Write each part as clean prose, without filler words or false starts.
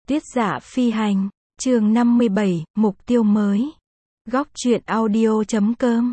Tuyết Dạ Phi Hành, chương 57, mục tiêu mới. Góc truyện audio.com.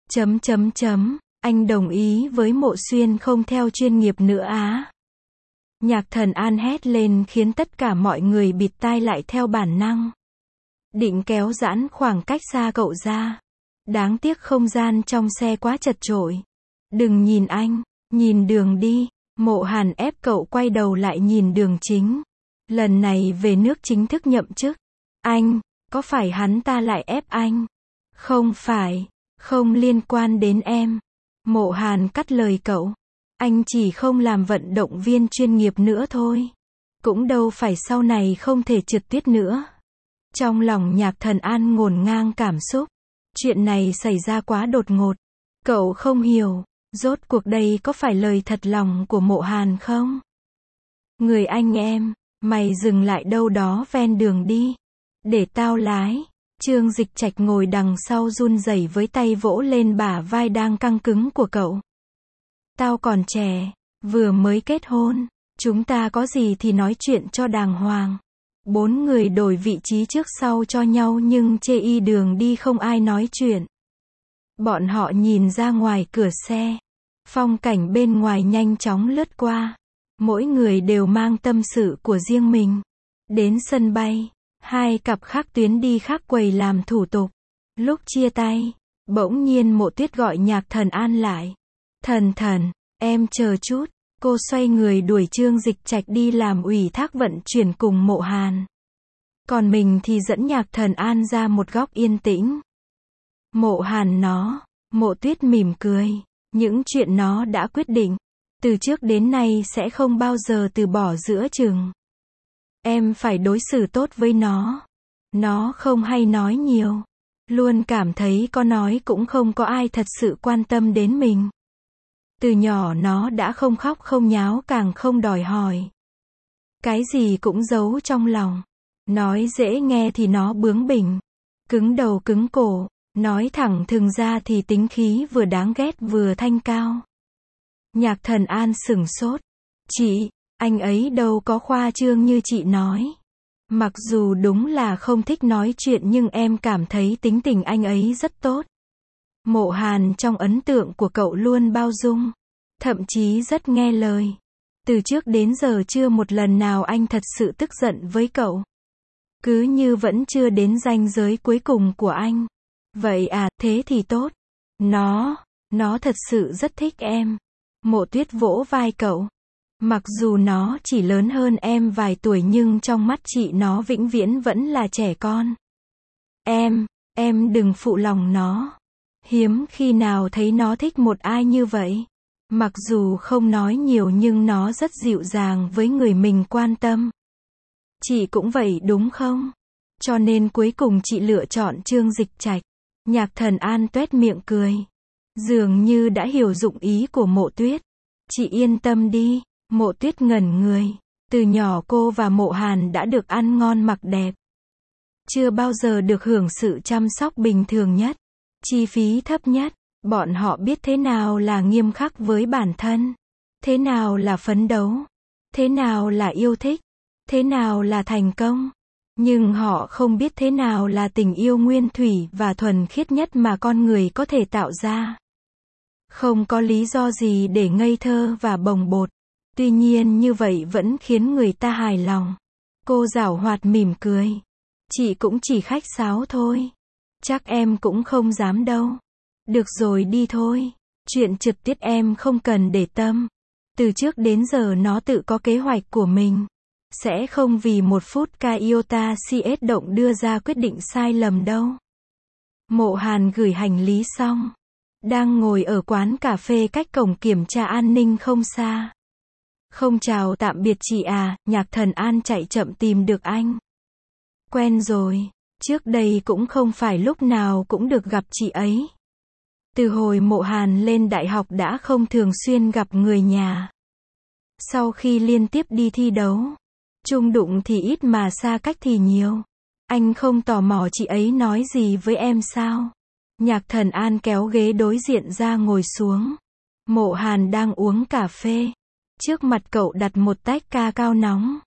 Anh đồng ý với Mộ Xuyên không theo chuyên nghiệp nữa á. Nhạc Thần An hét lên khiến tất cả mọi người bịt tai lại theo bản năng. Định kéo giãn khoảng cách xa cậu ra. Đáng tiếc không gian trong xe quá chật chội. Đừng nhìn anh, nhìn đường đi. Mộ Hàn ép cậu quay đầu lại nhìn Đường Chính. Lần này về nước chính thức nhậm chức. Anh, có phải hắn ta lại ép anh? Không phải, không liên quan đến em. Mộ Hàn cắt lời cậu. Anh chỉ không làm vận động viên chuyên nghiệp nữa thôi. Cũng đâu phải sau này không thể trượt tuyết nữa. Trong lòng Nhạc Thần An ngổn ngang cảm xúc. Chuyện này xảy ra quá đột ngột. Cậu không hiểu, rốt cuộc đây có phải lời thật lòng của Mộ Hàn không? Người anh em, mày dừng lại đâu đó ven đường đi. Để tao lái. Trương Dịch Trạch ngồi đằng sau run rẩy với tay vỗ lên bả vai đang căng cứng của cậu. Tao còn trẻ, vừa mới kết hôn, chúng ta có gì thì nói chuyện cho đàng hoàng. 4 người đổi vị trí trước sau cho nhau nhưng chê y đường đi không ai nói chuyện. Bọn họ nhìn ra ngoài cửa xe. Phong cảnh bên ngoài nhanh chóng lướt qua. Mỗi người đều mang tâm sự của riêng mình. Đến sân bay, hai cặp khác tuyến đi khác quầy làm thủ tục. Lúc chia tay, bỗng nhiên Mộ Tuyết gọi Nhạc Thần An lại. Thần, em chờ chút. Cô xoay người đuổi Trương Dịch Trạch đi làm ủy thác vận chuyển cùng Mộ Hàn. Còn mình thì dẫn Nhạc Thần An ra một góc yên tĩnh. Mộ Hàn Mộ Tuyết mỉm cười. Những chuyện nó đã quyết định. Từ trước đến nay sẽ không bao giờ từ bỏ giữa chừng. Em phải đối xử tốt với nó. Nó không hay nói nhiều. Luôn cảm thấy có nói cũng không có ai thật sự quan tâm đến mình. Từ nhỏ nó đã không khóc không nháo càng không đòi hỏi. Cái gì cũng giấu trong lòng. Nói dễ nghe thì nó bướng bỉnh. Cứng đầu cứng cổ. Nói thẳng thừng ra thì tính khí vừa đáng ghét vừa thanh cao. Nhạc Thần An sửng sốt. Chị, anh ấy đâu có khoa trương như chị nói. Mặc dù đúng là không thích nói chuyện nhưng em cảm thấy tính tình anh ấy rất tốt. Mộ Hàn trong ấn tượng của cậu luôn bao dung. Thậm chí rất nghe lời. Từ trước đến giờ chưa một lần nào anh thật sự tức giận với cậu. Cứ như vẫn chưa đến ranh giới cuối cùng của anh. Vậy à, thế thì tốt. Nó thật sự rất thích em. Mộ Tuyết vỗ vai cậu. Mặc dù nó chỉ lớn hơn em vài tuổi nhưng trong mắt chị nó vĩnh viễn vẫn là trẻ con. Em đừng phụ lòng nó. Hiếm khi nào thấy nó thích một ai như vậy. Mặc dù không nói nhiều nhưng nó rất dịu dàng với người mình quan tâm. Chị cũng vậy đúng không? Cho nên cuối cùng chị lựa chọn Trương Dịch Trạch. Nhạc Thần An tuét miệng cười. Dường như đã hiểu dụng ý của Mộ Tuyết. Chị yên tâm đi. Mộ Tuyết ngẩn người. Từ nhỏ cô và Mộ Hàn đã được ăn ngon mặc đẹp. Chưa bao giờ được hưởng sự chăm sóc bình thường nhất. Chi phí thấp nhất. Bọn họ biết thế nào là nghiêm khắc với bản thân. Thế nào là phấn đấu. Thế nào là yêu thích. Thế nào là thành công. Nhưng họ không biết thế nào là tình yêu nguyên thủy và thuần khiết nhất mà con người có thể tạo ra. Không có lý do gì để ngây thơ và bồng bột. Tuy nhiên như vậy vẫn khiến người ta hài lòng. Cô giảo hoạt mỉm cười. Chị cũng chỉ khách sáo thôi. Chắc em cũng không dám đâu. Được rồi đi thôi. Chuyện trượt tuyết em không cần để tâm. Từ trước đến giờ nó tự có kế hoạch của mình. Sẽ không vì một phút iota CS động đưa ra quyết định sai lầm đâu. Mộ Hàn gửi hành lý xong. Đang ngồi ở quán cà phê cách cổng kiểm tra an ninh không xa. Không chào tạm biệt chị à, Nhạc Thần An chạy chậm tìm được anh. Quen rồi, trước đây cũng không phải lúc nào cũng được gặp chị ấy. Từ hồi Mộ Hàn lên đại học đã không thường xuyên gặp người nhà. Sau khi liên tiếp đi thi đấu, chung đụng thì ít mà xa cách thì nhiều. Anh không tò mò chị ấy nói gì với em sao? Nhạc Thần An kéo ghế đối diện ra ngồi xuống. Mộ Hàn đang uống cà phê. Trước mặt cậu đặt một tách ca cao nóng.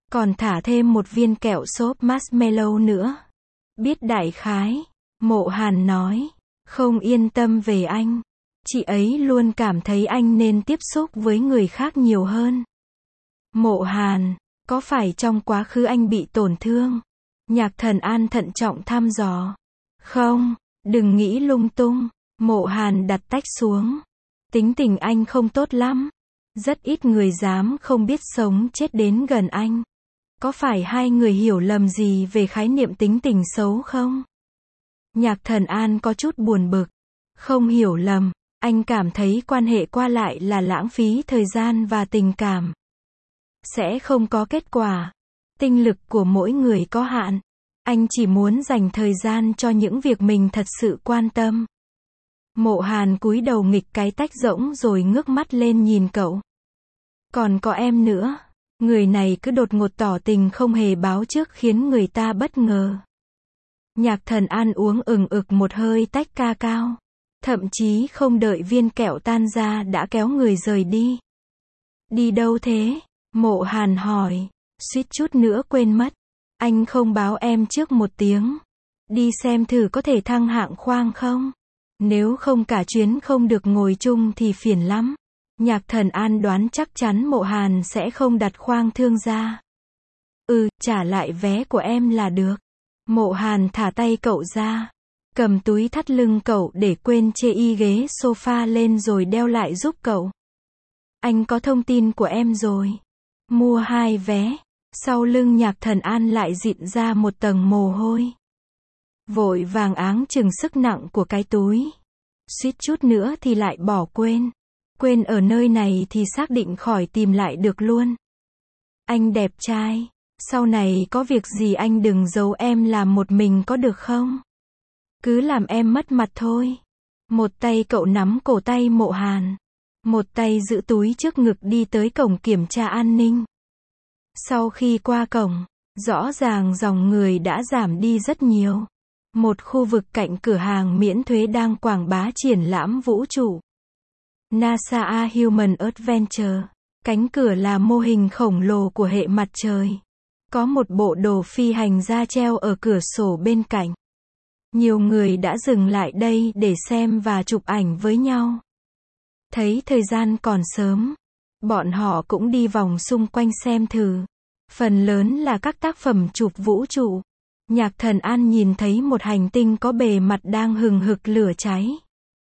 Còn thả thêm một viên kẹo xốp marshmallow nữa. Biết đại khái. Mộ Hàn nói. Không yên tâm về anh. Chị ấy luôn cảm thấy anh nên tiếp xúc với người khác nhiều hơn. Mộ Hàn, có phải trong quá khứ anh bị tổn thương? Nhạc Thần An thận trọng thăm dò. Không, đừng nghĩ lung tung. Mộ Hàn đặt tách xuống. Tính tình anh không tốt lắm. Rất ít người dám không biết sống chết đến gần anh. Có phải hai người hiểu lầm gì về khái niệm tính tình xấu không? Nhạc Thần An có chút buồn bực. Không hiểu lầm, anh cảm thấy quan hệ qua lại là lãng phí thời gian và tình cảm. Sẽ không có kết quả. Tinh lực của mỗi người có hạn. Anh chỉ muốn dành thời gian cho những việc mình thật sự quan tâm. Mộ Hàn cúi đầu nghịch cái tách rỗng rồi ngước mắt lên nhìn cậu. Còn có em nữa. Người này cứ đột ngột tỏ tình không hề báo trước khiến người ta bất ngờ. Nhạc Thần An uống ực một hơi tách ca cao. Thậm chí không đợi viên kẹo tan ra đã kéo người rời đi. Đi đâu thế? Mộ Hàn hỏi. Suýt chút nữa quên mất. Anh không báo em trước một tiếng. Đi xem thử có thể thăng hạng khoang không? Nếu không cả chuyến không được ngồi chung thì phiền lắm. Nhạc Thần An đoán chắc chắn Mộ Hàn sẽ không đặt khoang thương ra. Trả lại vé của em là được. Mộ Hàn thả tay cậu ra. Cầm túi thắt lưng cậu để quên chê y ghế sofa lên rồi đeo lại giúp cậu. Anh có thông tin của em rồi. Mua 2 vé. Sau lưng Nhạc Thần An lại dịn ra một tầng mồ hôi. Vội vàng áng chừng sức nặng của cái túi. Suýt chút nữa thì lại bỏ quên. Quên ở nơi này thì xác định khỏi tìm lại được luôn. Anh đẹp trai. Sau này có việc gì anh đừng giấu em làm một mình có được không? Cứ làm em mất mặt thôi. Một tay cậu nắm cổ tay Mộ Hàn. Một tay giữ túi trước ngực đi tới cổng kiểm tra an ninh. Sau khi qua cổng, rõ ràng dòng người đã giảm đi rất nhiều. Một khu vực cạnh cửa hàng miễn thuế đang quảng bá triển lãm vũ trụ. NASA A Human Adventure. Cánh cửa là mô hình khổng lồ của hệ mặt trời. Có một bộ đồ phi hành gia treo ở cửa sổ bên cạnh. Nhiều người đã dừng lại đây để xem và chụp ảnh với nhau. Thấy thời gian còn sớm, bọn họ cũng đi vòng xung quanh xem thử. Phần lớn là các tác phẩm chụp vũ trụ. Nhạc Thần An nhìn thấy một hành tinh có bề mặt đang hừng hực lửa cháy.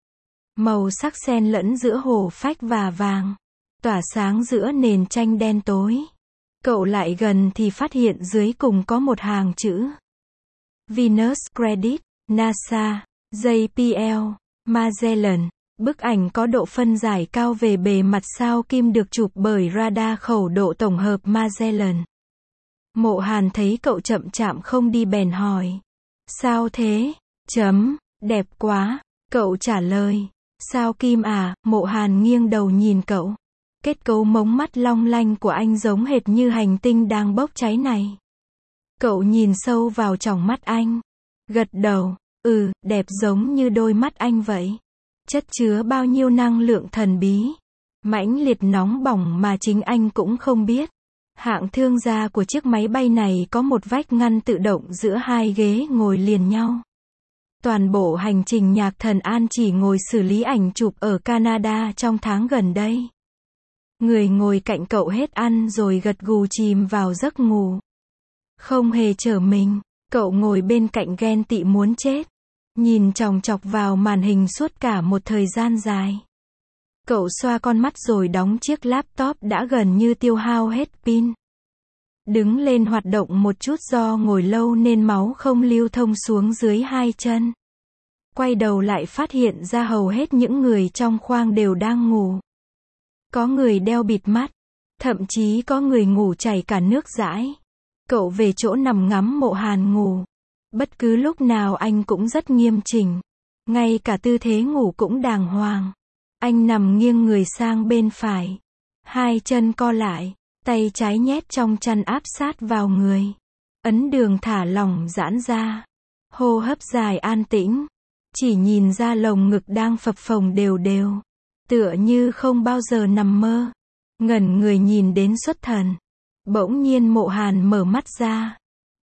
Màu sắc xen lẫn giữa hồ phách và vàng, tỏa sáng giữa nền tranh đen tối. Cậu lại gần thì phát hiện dưới cùng có một hàng chữ. Venus Credit, NASA, JPL, Magellan. Bức ảnh có độ phân giải cao về bề mặt sao Kim được chụp bởi radar khẩu độ tổng hợp Magellan. Mộ Hàn thấy cậu chậm chạp không đi bèn hỏi. Sao thế? Đẹp quá. Cậu trả lời. Sao Kim à? Mộ Hàn nghiêng đầu nhìn cậu. Kết cấu mống mắt long lanh của anh giống hệt như hành tinh đang bốc cháy này. Cậu nhìn sâu vào tròng mắt anh. Gật đầu. Đẹp giống như đôi mắt anh vậy. Chất chứa bao nhiêu năng lượng thần bí, mãnh liệt nóng bỏng mà chính anh cũng không biết. Hạng thương gia của chiếc máy bay này có một vách ngăn tự động giữa 2 ghế ngồi liền nhau. Toàn bộ hành trình Nhạc Thần An chỉ ngồi xử lý ảnh chụp ở Canada trong tháng gần đây. Người ngồi cạnh cậu hết ăn rồi gật gù chìm vào giấc ngủ. Không hề trở mình, cậu ngồi bên cạnh ghen tị muốn chết. Nhìn chòng chọc vào màn hình suốt cả một thời gian dài. Cậu xoa con mắt rồi đóng chiếc laptop đã gần như tiêu hao hết pin. Đứng lên hoạt động một chút do ngồi lâu nên máu không lưu thông xuống dưới 2 chân. Quay đầu lại phát hiện ra hầu hết những người trong khoang đều đang ngủ. Có người đeo bịt mắt. Thậm chí có người ngủ chảy cả nước dãi. Cậu về chỗ nằm ngắm Mộ Hàn ngủ. Bất cứ lúc nào anh cũng rất nghiêm chỉnh. Ngay cả tư thế ngủ cũng đàng hoàng. Anh nằm nghiêng người sang bên phải. 2 chân co lại. Tay trái nhét trong chăn áp sát vào người. Ấn đường thả lỏng giãn ra. Hô hấp dài an tĩnh. Chỉ nhìn ra lồng ngực đang phập phồng đều đều. Tựa như không bao giờ nằm mơ. Ngẩn người nhìn đến xuất thần. Bỗng nhiên Mộ Hàn mở mắt ra.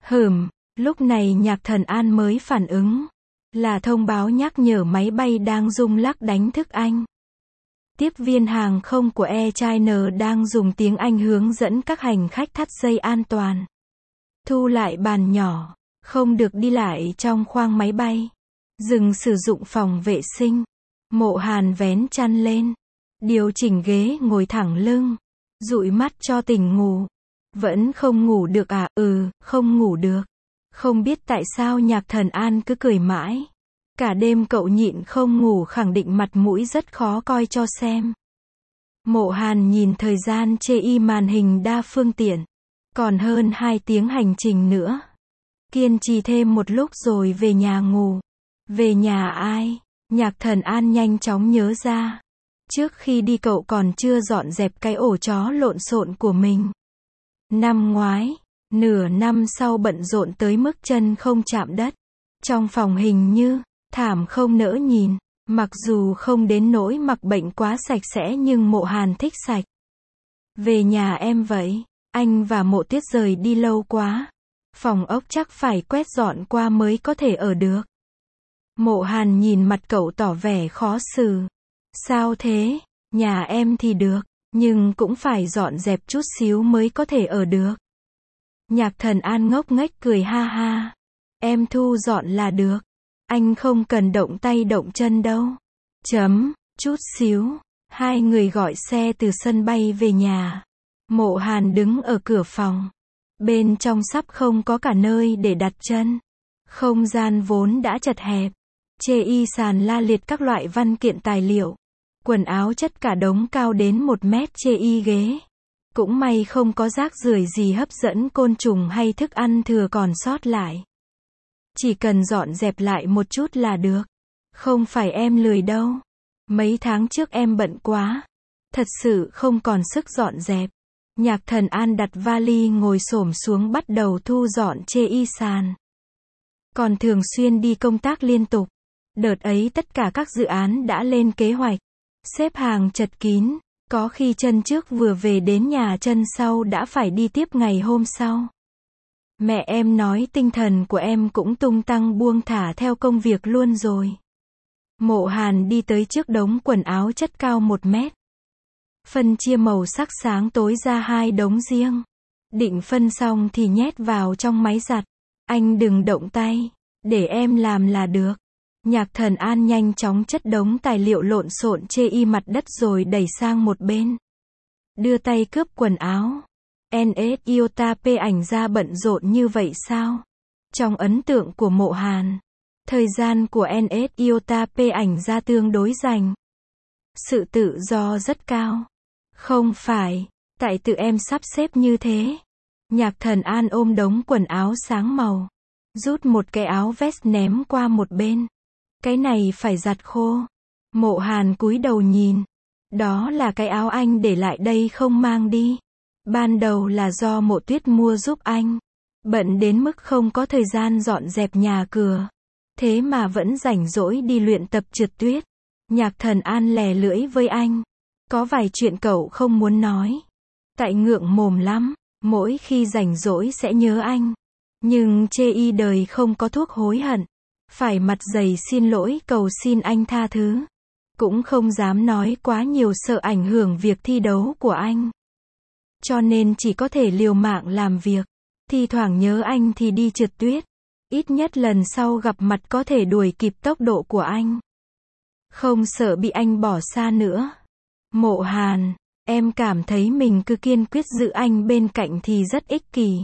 Lúc này Nhạc Thần An mới phản ứng. Là thông báo nhắc nhở máy bay đang rung lắc đánh thức anh. Tiếp viên hàng không của Air China đang dùng tiếng Anh hướng dẫn các hành khách thắt dây an toàn. Thu lại bàn nhỏ. Không được đi lại trong khoang máy bay. Dừng sử dụng phòng vệ sinh. Mộ Hàn vén chăn lên. Điều chỉnh ghế ngồi thẳng lưng. Dụi mắt cho tỉnh ngủ. Vẫn không ngủ được à? Không ngủ được. Không biết tại sao Nhạc Thần An cứ cười mãi. Cả đêm cậu nhịn không ngủ, khẳng định mặt mũi rất khó coi cho xem. Mộ Hàn nhìn thời gian chê màn hình đa phương tiện. Còn hơn 2 tiếng hành trình nữa. Kiên trì thêm một lúc rồi về nhà ngủ. Về nhà ai? Nhạc Thần An nhanh chóng nhớ ra. Trước khi đi cậu còn chưa dọn dẹp cái ổ chó lộn xộn của mình. Năm ngoái, nửa năm sau bận rộn tới mức chân không chạm đất. Trong phòng hình như thảm không nỡ nhìn. Mặc dù không đến nỗi mặc bệnh quá sạch sẽ nhưng Mộ Hàn thích sạch. Về nhà em vậy. Anh và Mộ Tuyết rời đi lâu quá. Phòng ốc chắc phải quét dọn qua mới có thể ở được. Mộ Hàn nhìn mặt cậu tỏ vẻ khó xử. Sao thế? Nhà em thì được, nhưng cũng phải dọn dẹp chút xíu mới có thể ở được. Nhạc Thần An ngốc nghếch cười ha ha. Em thu dọn là được. Anh không cần động tay động chân đâu. Chút xíu. Hai người gọi xe từ sân bay về nhà. Mộ Hàn đứng ở cửa phòng. Bên trong sắp không có cả nơi để đặt chân. Không gian vốn đã chật hẹp. Chê sàn la liệt các loại văn kiện tài liệu. Quần áo chất cả đống cao đến 1 mét. Chê ghế. Cũng may không có rác rưởi gì hấp dẫn côn trùng hay thức ăn thừa còn sót lại. Chỉ cần dọn dẹp lại một chút là được. Không phải em lười đâu. Mấy tháng trước em bận quá. Thật sự không còn sức dọn dẹp. Nhạc Thần An đặt vali ngồi xổm xuống bắt đầu thu dọn chê sàn. Còn thường xuyên đi công tác liên tục. Đợt ấy tất cả các dự án đã lên kế hoạch. Xếp hàng chật kín. Có khi chân trước vừa về đến nhà chân sau đã phải đi tiếp ngày hôm sau. Mẹ em nói tinh thần của em cũng tung tăng buông thả theo công việc luôn rồi. Mộ Hàn đi tới trước đống quần áo chất cao 1 mét. Phân chia màu sắc sáng tối ra 2 đống riêng. Định phân xong thì nhét vào trong máy giặt. Anh đừng động tay. Để em làm là được. Nhạc Thần An nhanh chóng chất đống tài liệu lộn xộn chê mặt đất rồi đẩy sang một bên. Đưa tay cướp quần áo. NSIOTA P ảnh ra bận rộn như vậy sao? Trong ấn tượng của Mộ Hàn, thời gian của NSIOTA P ảnh ra tương đối rành. Sự tự do rất cao. Không phải, tại tự em sắp xếp như thế. Nhạc Thần An ôm đống quần áo sáng màu. Rút một cái áo vest ném qua một bên. Cái này phải giặt khô. Mộ Hàn cúi đầu nhìn. Đó là cái áo anh để lại đây không mang đi. Ban đầu là do Mộ Tuyết mua giúp anh. Bận đến mức không có thời gian dọn dẹp nhà cửa. Thế mà vẫn rảnh rỗi đi luyện tập trượt tuyết. Nhạc Thần An lè lưỡi với anh. Có vài chuyện cậu không muốn nói. Tại ngượng mồm lắm. Mỗi khi rảnh rỗi sẽ nhớ anh. Nhưng chê đời không có thuốc hối hận. Phải mặt dày xin lỗi cầu xin anh tha thứ. Cũng không dám nói quá nhiều sợ ảnh hưởng việc thi đấu của anh. Cho nên chỉ có thể liều mạng làm việc. Thi thoảng nhớ anh thì đi trượt tuyết. Ít nhất lần sau gặp mặt có thể đuổi kịp tốc độ của anh. Không sợ bị anh bỏ xa nữa. Mộ Hàn, em cảm thấy mình cứ kiên quyết giữ anh bên cạnh thì rất ích kỷ.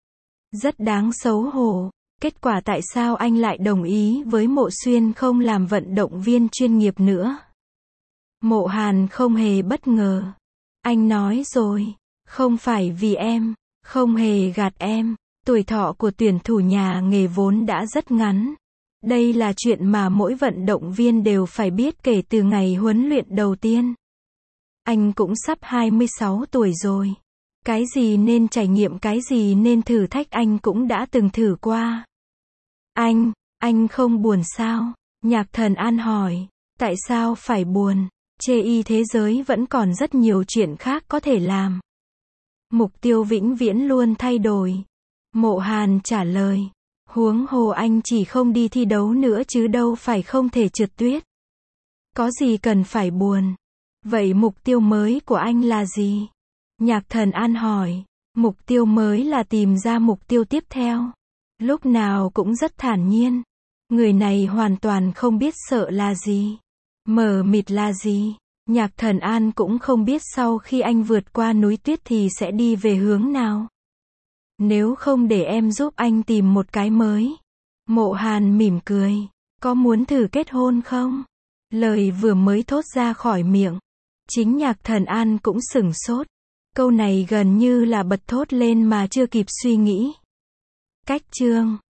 Rất đáng xấu hổ. Kết quả tại sao anh lại đồng ý với Mộ Xuyên không làm vận động viên chuyên nghiệp nữa? Mộ Hàn không hề bất ngờ. Anh nói rồi, không phải vì em, không hề gạt em. Tuổi thọ của tuyển thủ nhà nghề vốn đã rất ngắn. Đây là chuyện mà mỗi vận động viên đều phải biết kể từ ngày huấn luyện đầu tiên. Anh cũng sắp 26 tuổi rồi. Cái gì nên trải nghiệm, cái gì nên thử thách anh cũng đã từng thử qua. Anh không buồn sao? Nhạc Thần An hỏi. Tại sao phải buồn? Chê thế giới vẫn còn rất nhiều chuyện khác có thể làm. Mục tiêu vĩnh viễn luôn thay đổi. Mộ Hàn trả lời. Huống hồ anh chỉ không đi thi đấu nữa chứ đâu phải không thể trượt tuyết. Có gì cần phải buồn. Vậy mục tiêu mới của anh là gì? Nhạc Thần An hỏi. Mục tiêu mới là tìm ra mục tiêu tiếp theo. Lúc nào cũng rất thản nhiên. Người này hoàn toàn không biết sợ là gì. Mờ mịt là gì. Nhạc Thần An cũng không biết sau khi anh vượt qua núi tuyết thì sẽ đi về hướng nào. Nếu không để em giúp anh tìm một cái mới. Mộ Hàn mỉm cười. Có muốn thử kết hôn không? Lời vừa mới thốt ra khỏi miệng. Chính Nhạc Thần An cũng sửng sốt. Câu này gần như là bật thốt lên mà chưa kịp suy nghĩ. Cách chương